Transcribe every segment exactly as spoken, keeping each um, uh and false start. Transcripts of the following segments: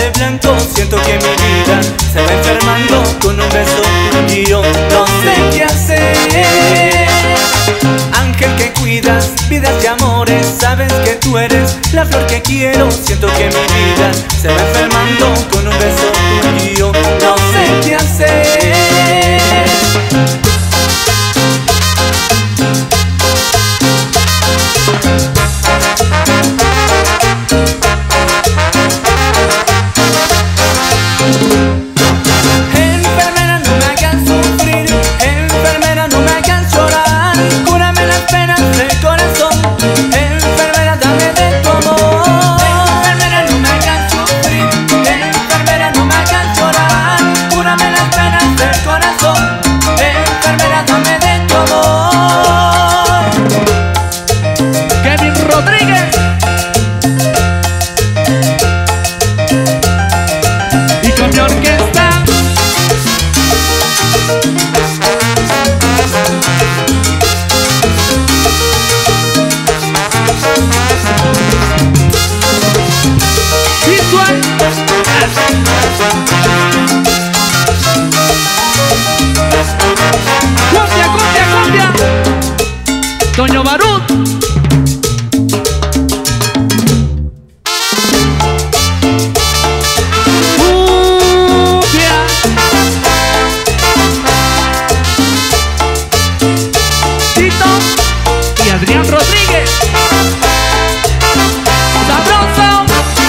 de blanco, siento que mi vida se va enfermando con un beso y yo no sé qué hacer. Ángel que cuidas vidas y amores, sabes que tú eres la flor que quiero. Siento que mi vida se va enfermando con un beso y yo no sé qué hacer. Enfermera, no me hagas sufrir, enfermera, no me hagas llorar, cúrame las penas del corazón, enfermera, dame de tu amor. Enfermera, no me hagas sufrir, enfermera, no me hagas llorar, cúrame las penas del corazón, enfermera, dame de tu amor. Kevin Rodríguez y con mi orquesta. Visual cumbia, cumbia, cumbia. Toño Barut. Cumbia. Tito y Adrián Rodríguez. Sabroso.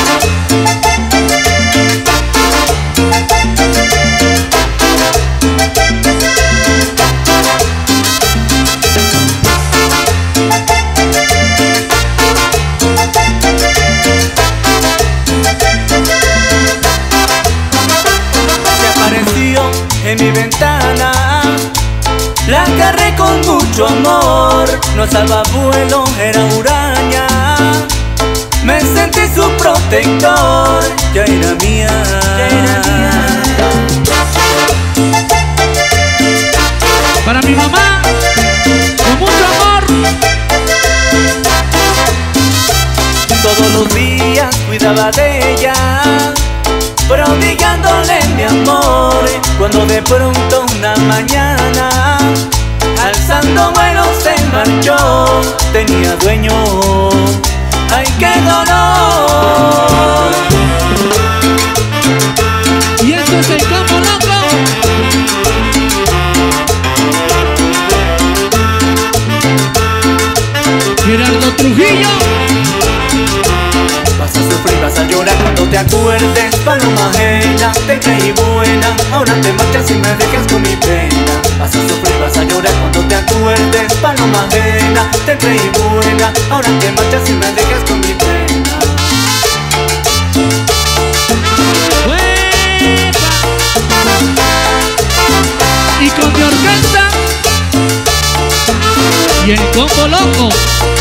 En mi ventana la agarré con mucho amor, no salva vuelo, era huraña. Me sentí su protector, ya era mía, ya era mía. Para mi mamá, con mucho amor. Todos los días cuidaba de ella, prodigándole mi amor, cuando de pronto una mañana, alzando vuelo se marchó, tenía dueño, ¡ay qué dolor! Y eso es el Combo Loco. Gerardo Trujillo. Vas a sufrir, vas a llorar cuando te acuerdes, paloma ajena, te creí buena, ahora te marchas y me dejas con mi pena. Vas a sufrir, vas a llorar cuando te acuerdes, paloma ajena, te creí buena, ahora te marchas y me dejas con mi pena. ¡Uepa! Y con mi orquesta y el Combo Loco.